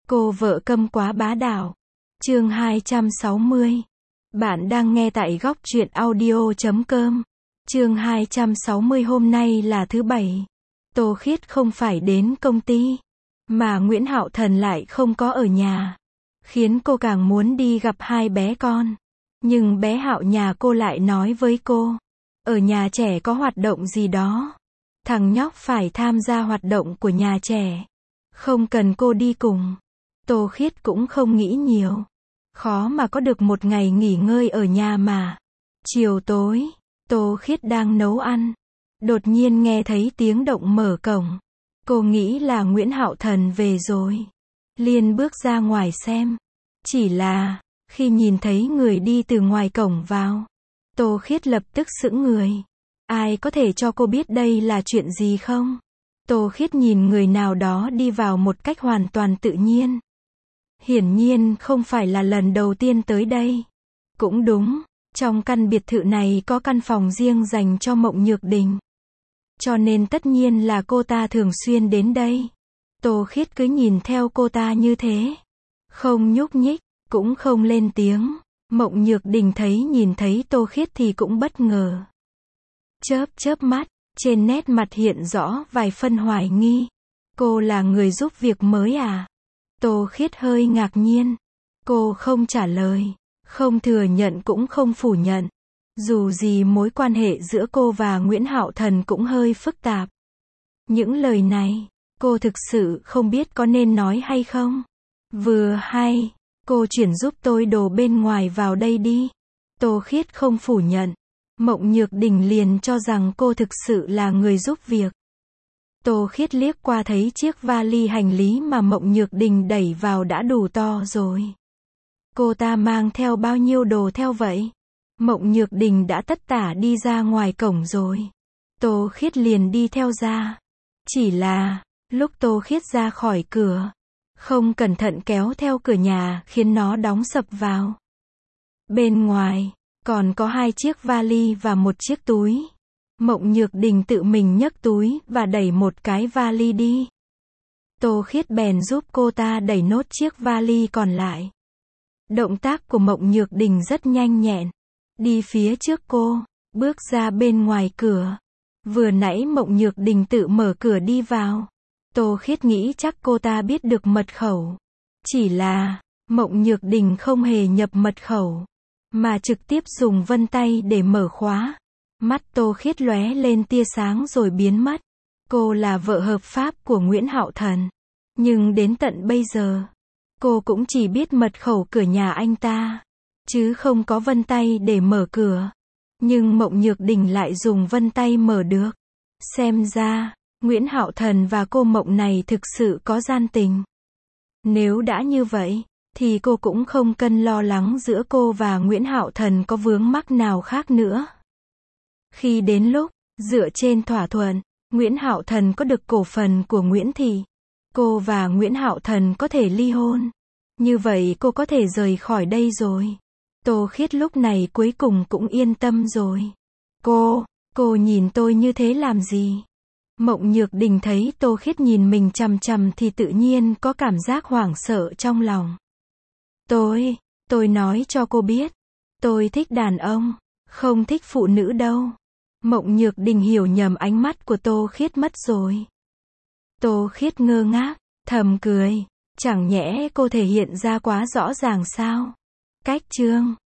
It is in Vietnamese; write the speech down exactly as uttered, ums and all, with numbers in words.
Cô vợ câm quá bá đạo. Chương hai trăm sáu mươi. Bạn đang nghe tại góc truyện audio chấm com. Chương hai trăm sáu mươi hôm nay là thứ bảy. Tô Khiết không phải đến công ty, mà Nguyễn Hạo Thần lại không có ở nhà, khiến cô càng muốn đi gặp hai bé con. Nhưng bé Hạo nhà cô lại nói với cô, ở nhà trẻ có hoạt động gì đó, thằng nhóc phải tham gia hoạt động của nhà trẻ, không cần cô đi cùng. Tô Khiết cũng không nghĩ nhiều, khó mà có được một ngày nghỉ ngơi ở nhà mà. Chiều tối, Tô Khiết đang nấu ăn, đột nhiên nghe thấy tiếng động mở cổng. Cô nghĩ là Nguyễn Hạo Thần về rồi, liền bước ra ngoài xem. Chỉ là, khi nhìn thấy người đi từ ngoài cổng vào, Tô Khiết lập tức sững người. Ai có thể cho cô biết đây là chuyện gì không? Tô Khiết nhìn người nào đó đi vào một cách hoàn toàn tự nhiên. Hiển nhiên không phải là lần đầu tiên tới đây. Cũng đúng, trong căn biệt thự này có căn phòng riêng dành cho Mộng Nhược Đình, cho nên tất nhiên là cô ta thường xuyên đến đây. Tô Khiết cứ nhìn theo cô ta như thế, không nhúc nhích, cũng không lên tiếng. Mộng Nhược Đình thấy nhìn thấy Tô Khiết thì cũng bất ngờ, chớp chớp mắt, trên nét mặt hiện rõ vài phân hoài nghi. Cô là người giúp việc mới à? Tô Khiết hơi ngạc nhiên. Cô không trả lời, không thừa nhận cũng không phủ nhận. Dù gì mối quan hệ giữa cô và Nguyễn Hạo Thần cũng hơi phức tạp. Những lời này, cô thực sự không biết có nên nói hay không. Vừa hay, cô chuyển giúp tôi đồ bên ngoài vào đây đi. Tô Khiết không phủ nhận. Mộng Nhược Đình liền cho rằng cô thực sự là người giúp việc. Tô Khiết liếc qua thấy chiếc vali hành lý mà Mộng Nhược Đình đẩy vào đã đủ to rồi. Cô ta mang theo bao nhiêu đồ theo vậy? Mộng Nhược Đình đã tất tả đi ra ngoài cổng rồi. Tô Khiết liền đi theo ra. Chỉ là, lúc Tô Khiết ra khỏi cửa, không cẩn thận kéo theo cửa nhà khiến nó đóng sập vào. Bên ngoài, còn có hai chiếc vali và một chiếc túi. Mộng Nhược Đình tự mình nhấc túi và đẩy một cái vali đi. Tô Khiết bèn giúp cô ta đẩy nốt chiếc vali còn lại. Động tác của Mộng Nhược Đình rất nhanh nhẹn. Đi phía trước cô, bước ra bên ngoài cửa. Vừa nãy Mộng Nhược Đình tự mở cửa đi vào. Tô Khiết nghĩ chắc cô ta biết được mật khẩu. Chỉ là, Mộng Nhược Đình không hề nhập mật khẩu, mà trực tiếp dùng vân tay để mở khóa. Mắt Tô Khiết lóe lên tia sáng rồi biến mất. Cô là vợ hợp pháp của Nguyễn Hạo Thần. Nhưng đến tận bây giờ, cô cũng chỉ biết mật khẩu cửa nhà anh ta, chứ không có vân tay để mở cửa. Nhưng Mộng Nhược Đình lại dùng vân tay mở được. Xem ra, Nguyễn Hạo Thần và cô Mộng này thực sự có gian tình. Nếu đã như vậy, thì cô cũng không cần lo lắng giữa cô và Nguyễn Hạo Thần có vướng mắc nào khác nữa. Khi đến lúc, dựa trên thỏa thuận, Nguyễn Hạo Thần có được cổ phần của Nguyễn Thị, cô và Nguyễn Hạo Thần có thể ly hôn. Như vậy cô có thể rời khỏi đây rồi. Tô Khiết lúc này cuối cùng cũng yên tâm rồi. Cô, cô nhìn tôi như thế làm gì? Mộng Nhược Đình thấy Tô Khiết nhìn mình chằm chằm thì tự nhiên có cảm giác hoảng sợ trong lòng. Tôi, tôi nói cho cô biết, tôi thích đàn ông, không thích phụ nữ đâu. Mộng Nhược Đình hiểu nhầm ánh mắt của Tô Khiết mất rồi. Tô Khiết ngơ ngác, thầm cười, chẳng nhẽ cô thể hiện ra quá rõ ràng sao? Cách chương